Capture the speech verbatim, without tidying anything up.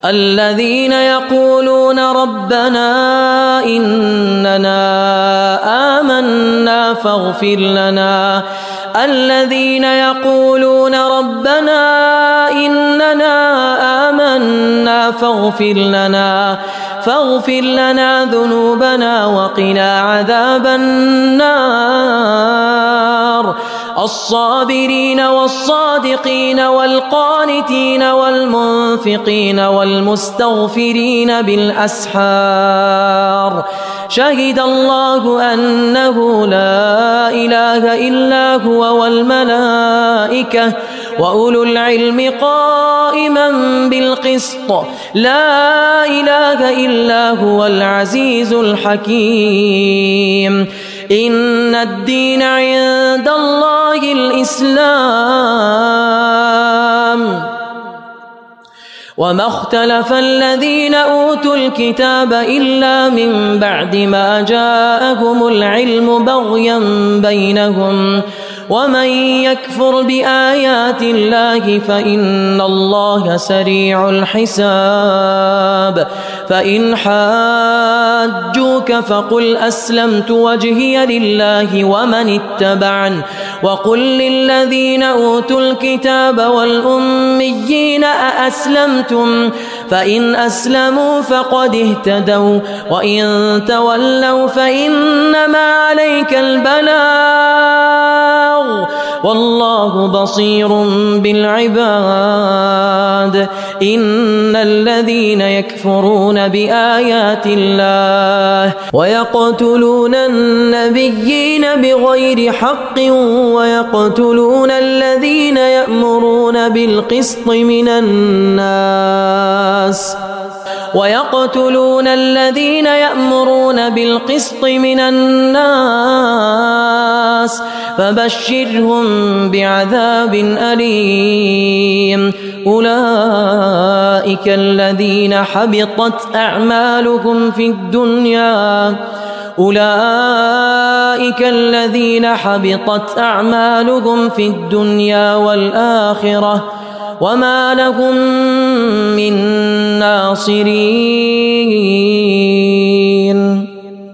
الذين يقولون ربنا إننا آمنا فاغفر لنا الذين يقولون ربنا إننا آمنا فاغفر لنا فاغفر لنا ذنوبنا وقنا عذاب النار الصابرين والصادقين والقانتين والمنفقين والمستغفرين بالأسحار شهد الله أنه لا إله إلا هو والملائكة وأولو العلم قائما بالقسط لا إله إلا هو العزيز الحكيم إن الدين عند الله الإسلام وما اختلف الذين أوتوا الكتاب إلا من بعد ما جاءهم العلم بغيا بينهم ومن يكفر بآيات الله فإن الله سريع الحساب فإن حاجوك فقل أسلمت وجهي لله ومن اتبعن وقل للذين أوتوا الكتاب والأميين أأسلمتم فإن أسلموا فقد اهتدوا وإن تولوا فإنما عليك البلاغ والله بصير بالعباد إن الذين يكفرون بآيات الله ويقتلون النبيين بغير حق ويقتلون الذين يأمرون بالقسط من الناس ويقتلون الذين يأمرون بالقسط من الناس فبشرهم بعذاب أليم أولئك الذين حبطت أعمالهم في الدنيا أولئك الذين حبطت أعمالهم في الدنيا والآخرة وما لهم من ناصرين